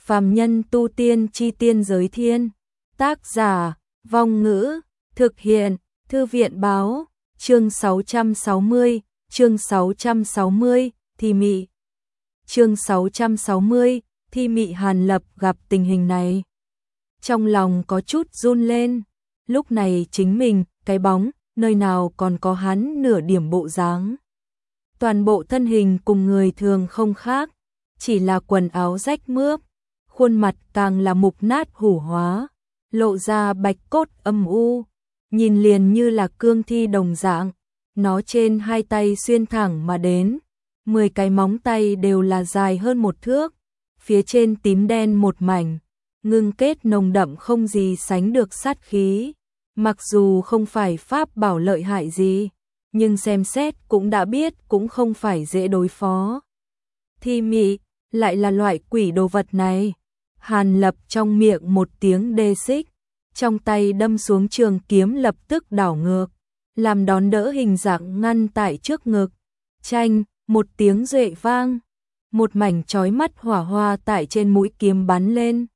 Phàm nhân tu tiên chi tiên giới thiên. Tác giả, Vong Ngữ, thực hiện, Thư viện báo, chương 660, Thi Mị. Chương 660, Thi Mị. Hàn Lập gặp tình hình này, trong lòng có chút run lên. Lúc này chính mình, cái bóng, nơi nào còn có hắn nửa điểm bộ dáng. Toàn bộ thân hình cùng người thường không khác, chỉ là quần áo rách mướp, khuôn mặt càng là mục nát hủ hóa, lộ ra bạch cốt âm u, nhìn liền như là cương thi đồng dạng. Nó trên hai tay xuyên thẳng mà đến, 10 cái móng tay đều là dài hơn 1 thước, phía trên tím đen một mảnh, ngưng kết nồng đậm không gì sánh được sát khí. Mặc dù không phải pháp bảo lợi hại gì, nhưng xem xét cũng đã biết cũng không phải dễ đối phó. Thi Mị lại là loại quỷ đồ vật này. Hàn Lập trong miệng một tiếng đê xích, trong tay đâm xuống trường kiếm lập tức đảo ngược, làm đón đỡ hình dạng ngăn tại trước ngực. Chanh, một tiếng duệ vang, một mảnh chói mắt hỏa hoa tại trên mũi kiếm bắn lên.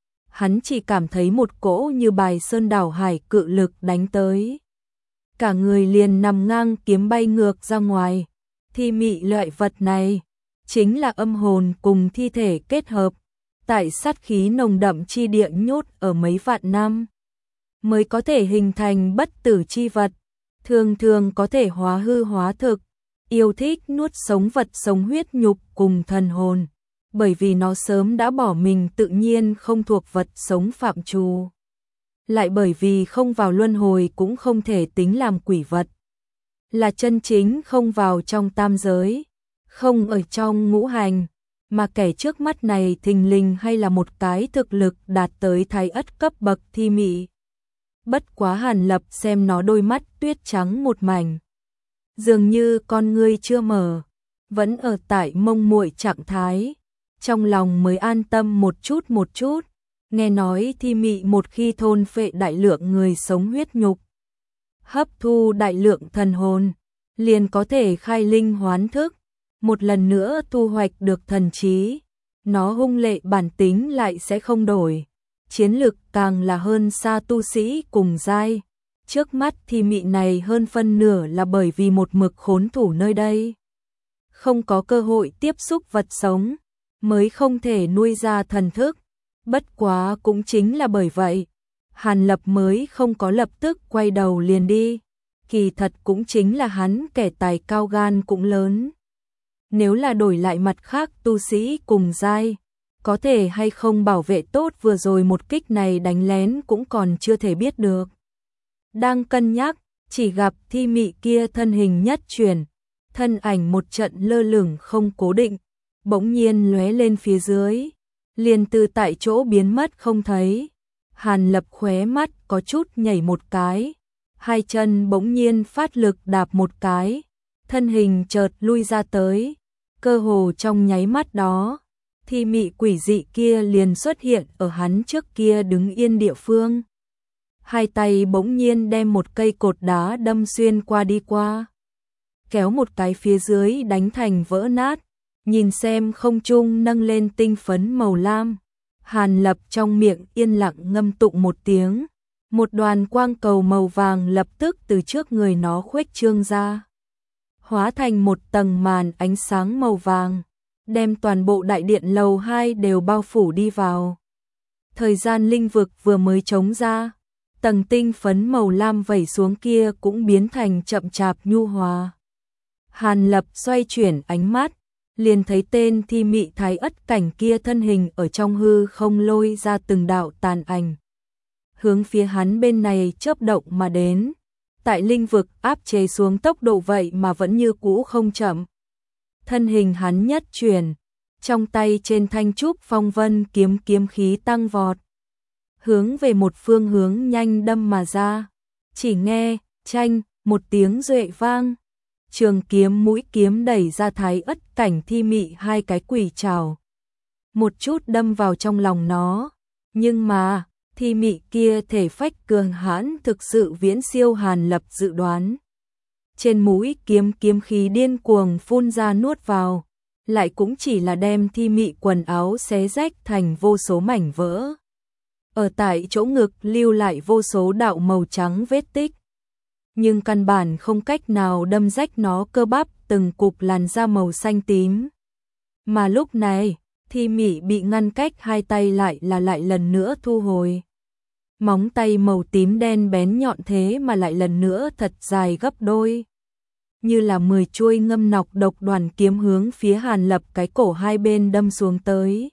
Hắn chỉ cảm thấy một cỗ như bài sơn đảo hải cự lực đánh tới. Cả người liền nằm ngang kiếm bay ngược ra ngoài. Thi Mị loại vật này chính là âm hồn cùng thi thể kết hợp, tại sát khí nồng đậm chi địa nhốt ở mấy vạn năm mới có thể hình thành bất tử chi vật, thường thường có thể hóa hư hóa thực, yêu thích nuốt sống vật sống huyết nhục cùng thần hồn, bởi vì nó sớm đã bỏ mình tự nhiên không thuộc vật sống phạm trù. Lại bởi vì không vào luân hồi cũng không thể tính làm quỷ vật, là chân chính không vào trong tam giới, không ở trong ngũ hành, mà kẻ trước mắt này thình lình hay là một cái thực lực đạt tới thái ất cấp bậc Thi Mị. Bất quá Hàn Lập xem nó đôi mắt tuyết trắng một mảnh, dường như con ngươi chưa mở, vẫn ở tại mông muội trạng thái, trong lòng mới an tâm một chút. Nghe nói Thi Mị một khi thôn phệ đại lượng người sống huyết nhục, hấp thu đại lượng thần hồn, liền có thể khai linh hoán thức, một lần nữa thu hoạch được thần trí. Nó hung lệ bản tính lại sẽ không đổi, chiến lực càng là hơn xa tu sĩ cùng giai. Trước mắt Thi Mị này hơn phân nửa là bởi vì một mực khốn thủ nơi đây, không có cơ hội tiếp xúc vật sống, mới không thể nuôi ra thần thức. Bất quá cũng chính là bởi vậy, Hàn Lập mới không có lập tức quay đầu liền đi. Kỳ thật cũng chính là hắn kẻ tài cao gan cũng lớn. Nếu là đổi lại mặt khác tu sĩ cùng giai, có thể hay không bảo vệ tốt vừa rồi một kích này đánh lén cũng còn chưa thể biết được. Đang cân nhắc, chỉ gặp Thi Mị kia thân hình nhất chuyển, thân ảnh một trận lơ lửng không cố định, bỗng nhiên lóe lên phía dưới, liền từ tại chỗ biến mất không thấy. Hàn Lập khóe mắt có chút nhảy một cái, hai chân bỗng nhiên phát lực đạp một cái, thân hình chợt lui ra tới, cơ hồ trong nháy mắt đó, Thi Mị quỷ dị kia liền xuất hiện ở hắn trước kia đứng yên địa phương. Hai tay bỗng nhiên đem một cây cột đá đâm xuyên qua, kéo một cái phía dưới đánh thành vỡ nát. Nhìn xem không trung nâng lên tinh phấn màu lam, Hàn Lập trong miệng yên lặng ngâm tụng một tiếng, một đoàn quang cầu màu vàng lập tức từ trước người nó khuếch trương ra, hóa thành một tầng màn ánh sáng màu vàng, đem toàn bộ đại điện lầu 2 đều bao phủ đi vào. Thời gian linh vực vừa mới trống ra, tầng tinh phấn màu lam vẩy xuống kia cũng biến thành chậm chạp nhu hòa. Hàn Lập xoay chuyển ánh mắt, liền thấy tên Thi Mị thái ất cảnh kia thân hình ở trong hư không lôi ra từng đạo tàn ảnh, hướng phía hắn bên này chớp động mà đến. Tại linh vực áp chế xuống tốc độ vậy mà vẫn như cũ không chậm. Thân hình hắn nhất chuyển, trong tay trên thanh trúc phong vân kiếm khí tăng vọt, hướng về một phương hướng nhanh đâm mà ra. Chỉ nghe chanh một tiếng duệ vang, trường kiếm mũi kiếm đẩy ra thái ất cảnh Thi Mị hai cái quỷ trảo, một chút đâm vào trong lòng nó. Nhưng mà Thi Mị kia thể phách cường hãn thực sự viễn siêu Hàn Lập dự đoán. Trên mũi kiếm khí điên cuồng phun ra nuốt vào, lại cũng chỉ là đem Thi Mị quần áo xé rách thành vô số mảnh vỡ. Ở tại chỗ ngực lưu lại vô số đạo màu trắng vết tích. Nhưng căn bản không cách nào đâm rách nó cơ bắp từng cục làn da màu xanh tím. Mà lúc này, Thi Mị bị ngăn cách hai tay lại lần nữa thu hồi. Móng tay màu tím đen bén nhọn thế mà lại lần nữa thật dài gấp đôi. Như là 10 chuôi ngâm nọc độc đoàn kiếm hướng phía Hàn Lập cái cổ hai bên đâm xuống tới.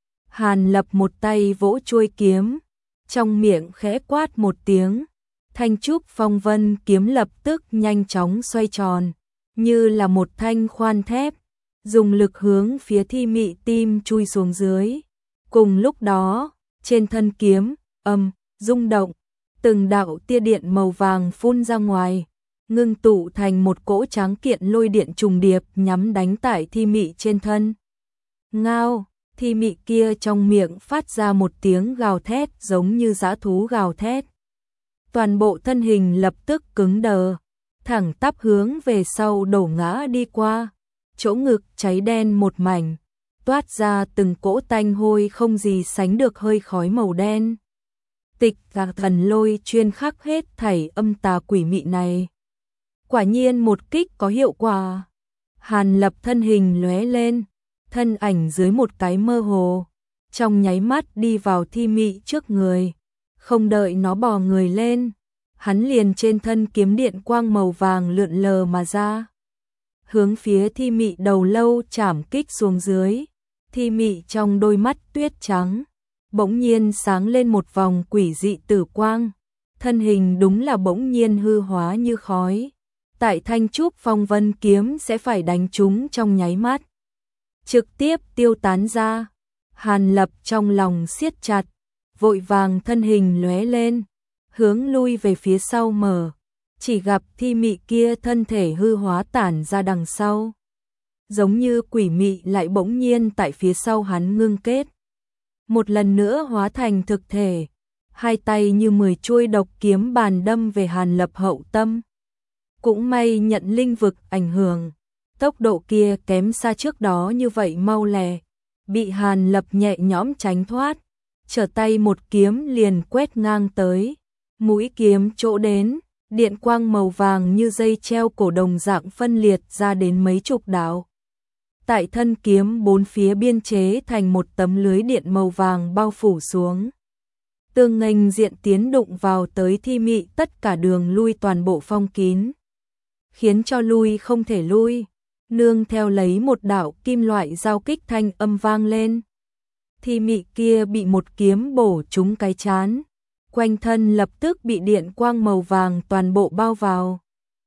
Hàn Lập một tay vỗ chuôi kiếm, trong miệng khẽ quát một tiếng. Thanh trúc phong vân kiếm lập tức nhanh chóng xoay tròn, như là một thanh khoan thép, dùng lực hướng phía Thi Mị tim chui xuống dưới. Cùng lúc đó, trên thân kiếm, rung động, từng đạo tia điện màu vàng phun ra ngoài, ngưng tụ thành một cỗ tráng kiện lôi điện trùng điệp nhắm đánh tại Thi Mị trên thân. Ngao, Thi Mị kia trong miệng phát ra một tiếng gào thét giống như dã thú gào thét. Toàn bộ thân hình lập tức cứng đờ, thẳng tắp hướng về sau đổ ngã đi qua, chỗ ngực cháy đen một mảnh, toát ra từng cỗ tanh hôi không gì sánh được hơi khói màu đen. Tịch Tà Thần Lôi chuyên khắc hết thảy âm tà quỷ mị này. Quả nhiên một kích có hiệu quả. Hàn Lập thân hình lóe lên, thân ảnh dưới một cái mơ hồ, trong nháy mắt đi vào Thi Mị trước người. Không đợi nó bò người lên, hắn liền trên thân kiếm điện quang màu vàng lượn lờ mà ra. Hướng phía Thi Mị đầu lâu chảm kích xuống dưới. Thi Mị trong đôi mắt tuyết trắng bỗng nhiên sáng lên một vòng quỷ dị tử quang, thân hình đúng là bỗng nhiên hư hóa như khói. Tại thanh trúc phong vân kiếm sẽ phải đánh trúng trong nháy mắt, trực tiếp tiêu tán ra. Hàn Lập trong lòng siết chặt, vội vàng thân hình lóe lên, hướng lui về phía sau mở, chỉ gặp Thi Mị kia thân thể hư hóa tản ra đằng sau. Giống như quỷ mị lại bỗng nhiên tại phía sau hắn ngưng kết. Một lần nữa hóa thành thực thể, hai tay như 10 chuôi độc kiếm bàn đâm về Hàn Lập hậu tâm. Cũng may nhận linh vực ảnh hưởng, tốc độ kia kém xa trước đó như vậy mau lẹ, bị Hàn Lập nhẹ nhõm tránh thoát, trở tay một kiếm liền quét ngang tới. Mũi kiếm chỗ đến, điện quang màu vàng như dây treo cổ đồng dạng phân liệt ra đến mấy chục đạo. Tại thân kiếm bốn phía biên chế thành một tấm lưới điện màu vàng bao phủ xuống. Tương nghênh diện tiến đụng vào tới Thi Mị, tất cả đường lui toàn bộ phong kín, khiến cho lui không thể lui. Nương theo lấy một đạo kim loại giao kích thanh âm vang lên. Thi Mị kia bị một kiếm bổ trúng cái trán, quanh thân lập tức bị điện quang màu vàng toàn bộ bao vào.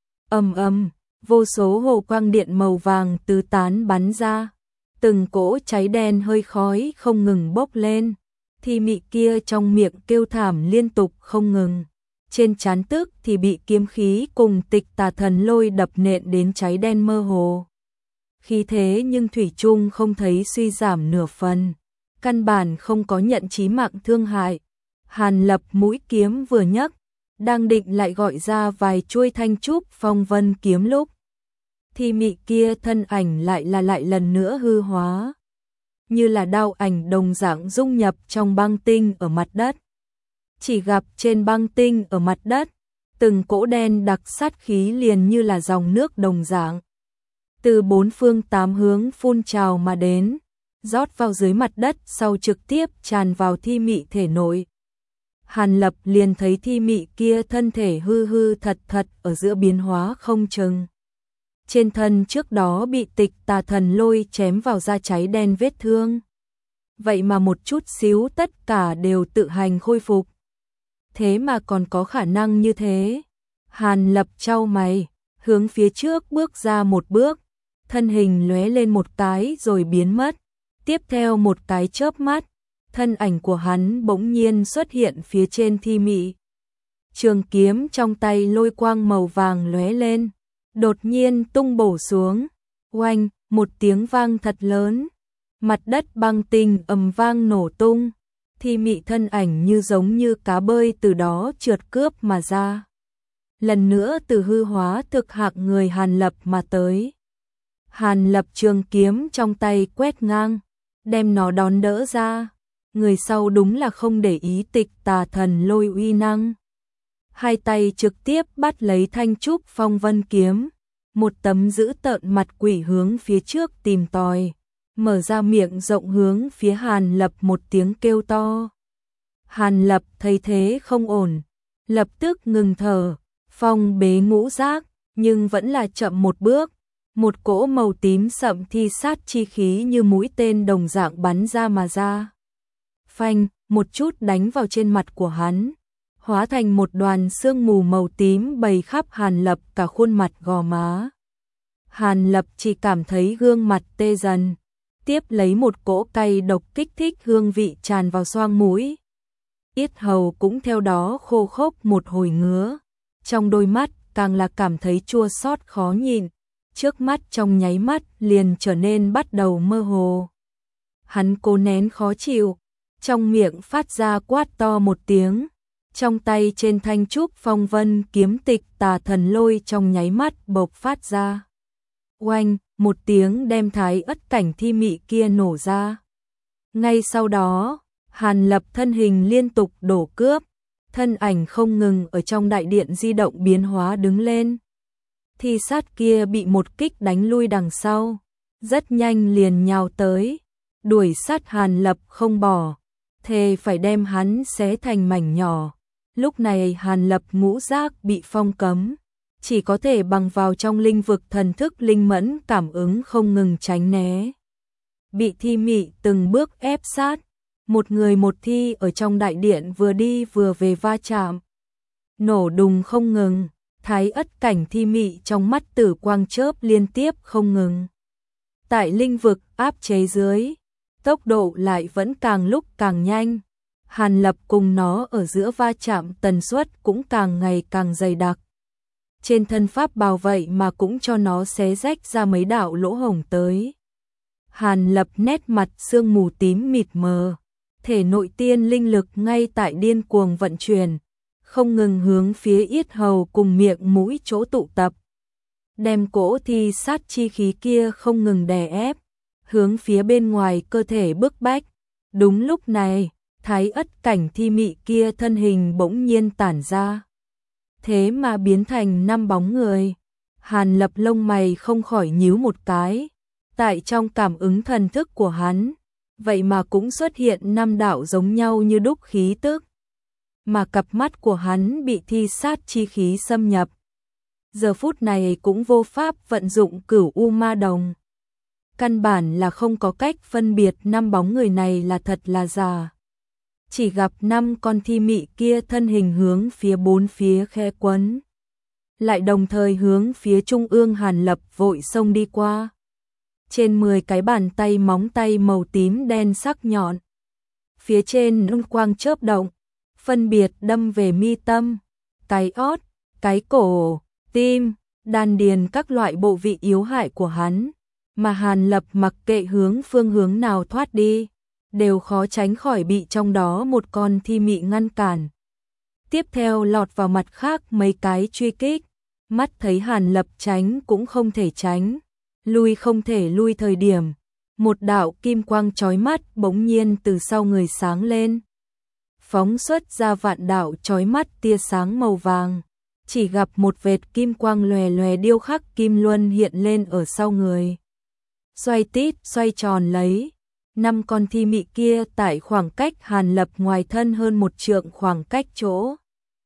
Vô số hồ quang điện màu vàng tứ tán bắn ra, từng cỗ cháy đen hơi khói không ngừng bốc lên. Thi Mị kia trong miệng kêu thảm liên tục không ngừng, trên trán tức thì bị kiếm khí cùng Tịch Tà Thần Lôi đập nện đến cháy đen mơ hồ. Khí thế nhưng thủy chung không thấy suy giảm nửa phần, căn bản không có nhận chí mạng thương hại. Hàn Lập mũi kiếm vừa nhấc, đang định lại gọi ra vài chuôi thanh trúc phong vân kiếm lúc, Thi Mị kia thân ảnh lại lần nữa hư hóa, như là đao ảnh đồng dạng dung nhập trong băng tinh ở mặt đất. Chỉ gặp trên băng tinh ở mặt đất, từng cỗ đen đặc sát khí liền như là dòng nước đồng dạng, từ bốn phương tám hướng phun trào mà đến, rót vào dưới mặt đất sau trực tiếp tràn vào Thi Mị thể nội. Hàn Lập liền thấy Thi Mị kia thân thể hư hư thật thật ở giữa biến hóa không chừng. Trên thân trước đó bị Tịch Tà Thần Lôi chém vào da cháy đen vết thương, vậy mà một chút xíu tất cả đều tự hành khôi phục. Thế mà còn có khả năng như thế. Hàn Lập chau mày, hướng phía trước bước ra một bước, thân hình lóe lên một cái rồi biến mất. Tiếp theo một cái chớp mắt, thân ảnh của hắn bỗng nhiên xuất hiện phía trên Thi Mị. Trường kiếm trong tay lôi quang màu vàng lóe lên, đột nhiên tung bổ xuống. Oanh, một tiếng vang thật lớn, mặt đất băng tinh ầm vang nổ tung. Thi Mị thân ảnh như giống như cá bơi từ đó trượt cướp mà ra, lần nữa từ hư hóa thực hạng người Hàn Lập mà tới. Hàn Lập trường kiếm trong tay quét ngang, đem nó đón đỡ ra. Người sau đúng là không để ý Tịch Tà Thần Lôi uy năng. Hai tay trực tiếp bắt lấy thanh trúc phong vân kiếm, một tấm dữ tợn mặt quỷ hướng phía trước tìm tòi, mở ra miệng rộng hướng phía Hàn Lập một tiếng kêu to. Hàn Lập thấy thế không ổn, lập tức ngừng thở, phong bế ngũ giác, nhưng vẫn là chậm một bước. Một cỗ màu tím sậm thi sát chi khí như mũi tên đồng dạng bắn ra mà ra. Phanh, một chút đánh vào trên mặt của hắn, hóa thành một đoàn sương mù màu tím bầy khắp Hàn Lập cả khuôn mặt gò má. Hàn Lập chỉ cảm thấy gương mặt tê dần, tiếp lấy một cỗ cay độc kích thích hương vị tràn vào xoang mũi. Yết hầu cũng theo đó khô khốc một hồi ngứa, trong đôi mắt càng là cảm thấy chua xót khó nhịn, trước mắt trong nháy mắt liền trở nên bắt đầu mơ hồ. Hắn cố nén khó chịu, trong miệng phát ra quát to một tiếng, trong tay trên thanh trúc phong vân kiếm Tịch Tà Thần Lôi trong nháy mắt bộc phát ra. Oanh, một tiếng đem Thái Ất Cảnh Thi Mị kia nổ ra. Ngay sau đó, Hàn Lập thân hình liên tục đổ cướp, thân ảnh không ngừng ở trong đại điện di động biến hóa đứng lên. Thi sát kia bị một kích đánh lui đằng sau, rất nhanh liền nhào tới, đuổi sát Hàn Lập không bỏ, thề phải đem hắn xé thành mảnh nhỏ. Lúc này Hàn Lập ngũ giác bị phong cấm, chỉ có thể bằng vào trong linh vực thần thức linh mẫn cảm ứng không ngừng tránh né. Bị Thi Mị từng bước ép sát, một người một thi ở trong đại điện vừa đi vừa về va chạm. Nổ đùng không ngừng, Thái Ất Cảnh Thi Mị trong mắt tử quang chớp liên tiếp không ngừng. Tại linh vực áp chế dưới, tốc độ lại vẫn càng lúc càng nhanh. Hàn Lập cùng nó ở giữa va chạm tần suất cũng càng ngày càng dày đặc. Trên thân pháp bào vậy mà cũng cho nó xé rách ra mấy đạo lỗ hổng tới. Hàn Lập nét mặt sương mù tím mịt mờ, thể nội tiên linh lực ngay tại điên cuồng vận chuyển, không ngừng hướng phía yết hầu cùng miệng mũi chỗ tụ tập. Đem cỗ thi sát chi khí kia không ngừng đè ép, hướng phía bên ngoài cơ thể bức bách. Đúng lúc này, Thái Ất Cảnh Thi Mị kia thân hình bỗng nhiên tản ra. Thế mà biến thành 5 bóng người. Hàn Lập lông mày không khỏi nhíu một cái. Tại trong cảm ứng thần thức của hắn, vậy mà cũng xuất hiện 5 đạo giống nhau như đúc khí tức. Mà cặp mắt của hắn bị thi sát chi khí xâm nhập. Giờ phút này cũng vô pháp vận dụng Cửu U Ma Đồng. Căn bản là không có cách phân biệt 5 bóng người này là thật là giả. Chỉ gặp 5 con thi mị kia thân hình hướng phía bốn phía khe quấn, lại đồng thời hướng phía trung ương Hàn Lập vội xông đi qua. Trên 10 cái bàn tay móng tay màu tím đen sắc nhọn, phía trên ngân quang chớp động, phân biệt đâm về mi tâm, cái ót, cái cổ, tim, đan điền các loại bộ vị yếu hại của hắn, mà Hàn Lập mặc kệ phương hướng nào thoát đi, đều khó tránh khỏi bị trong đó một con thi mị ngăn cản. Tiếp theo lọt vào mặt khác mấy cái truy kích, mắt thấy Hàn Lập tránh cũng không thể tránh, lui không thể lui thời điểm, một đạo kim quang chói mắt bỗng nhiên từ sau người sáng lên, phóng xuất ra vạn đạo chói mắt tia sáng màu vàng, chỉ gặp một vệt kim quang lòe lòe điêu khắc kim luân hiện lên ở sau người. Xoay tít, xoay tròn lấy, 5 con thi mị kia tại khoảng cách Hàn Lập ngoài thân hơn 1 trượng khoảng cách chỗ,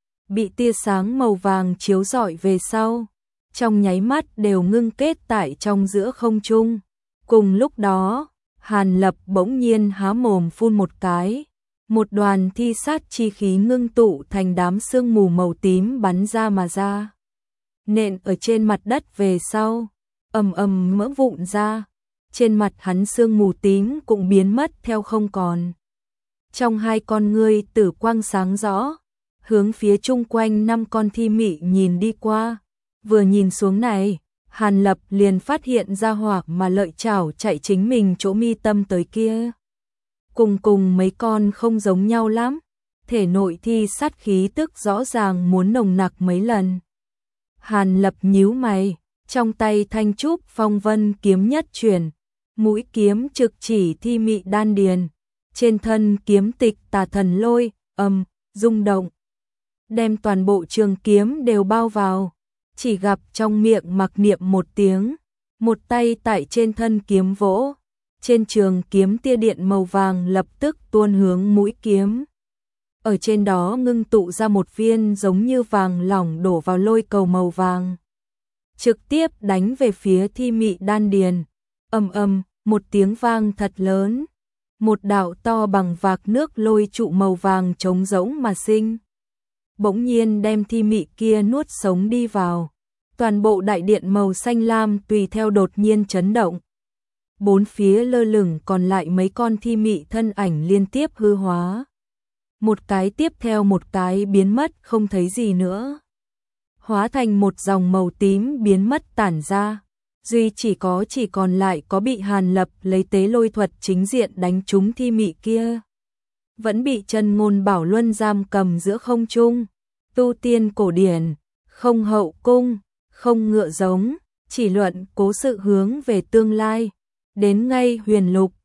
bị tia sáng màu vàng chiếu rọi về sau, trong nháy mắt đều ngưng kết tại trong giữa không trung. Cùng lúc đó, Hàn Lập bỗng nhiên há mồm phun một cái, một đoàn thi sát chi khí ngưng tụ thành đám sương mù màu tím bắn ra mà ra, nện ở trên mặt đất về sau, ầm ầm vỡ vụn ra. Trên mặt hắn sương mù tím cũng biến mất theo không còn. Trong hai con ngươi tử quang sáng rõ, hướng phía chung quanh 5 con thi mị nhìn đi qua. Vừa nhìn xuống này, Hàn Lập liền phát hiện ra hỏa mà lợi chảo chạy chính mình chỗ mi tâm tới kia. Cùng mấy con không giống nhau lắm, thể nội thi sát khí tức rõ ràng muốn nồng nặc mấy lần. Hàn Lập nhíu mày, Trong tay Thanh Trúc Phong Vân kiếm nhất chuyển, mũi kiếm trực chỉ Thi Mị đan điền, trên thân kiếm tịch Tà Thần Lôi rung động, đem toàn bộ trường kiếm đều bao vào. Chỉ gặp trong miệng mặc niệm một tiếng, một tay tại trên thân kiếm vỗ, trên trường kiếm tia điện màu vàng lập tức tuôn hướng mũi kiếm. Ở trên đó ngưng tụ ra một viên giống như vàng lỏng đổ vào lôi cầu màu vàng, trực tiếp đánh về phía Thi Mị đan điền. Một tiếng vang thật lớn, một đạo to bằng vạc nước lôi trụ màu vàng trống rỗng mà sinh, bỗng nhiên đem Thi Mị kia nuốt sống đi vào. Toàn bộ đại điện màu xanh lam tùy theo đột nhiên chấn động. Bốn phía lơ lửng còn lại mấy con Thi Mị thân ảnh liên tiếp hư hóa. Một cái tiếp theo một cái biến mất không thấy gì nữa. Hóa thành một dòng màu tím biến mất tản ra. Duy chỉ còn lại có bị Hàn Lập lấy tế lôi thuật chính diện đánh trúng Thi Mị kia. Vẫn bị Chân Ngôn Bảo Luân giam cầm giữa không trung. Tu tiên cổ điển, không hậu cung, không ngựa giống, chỉ luận cố sự hướng về tương lai. Đến ngay huyền lục,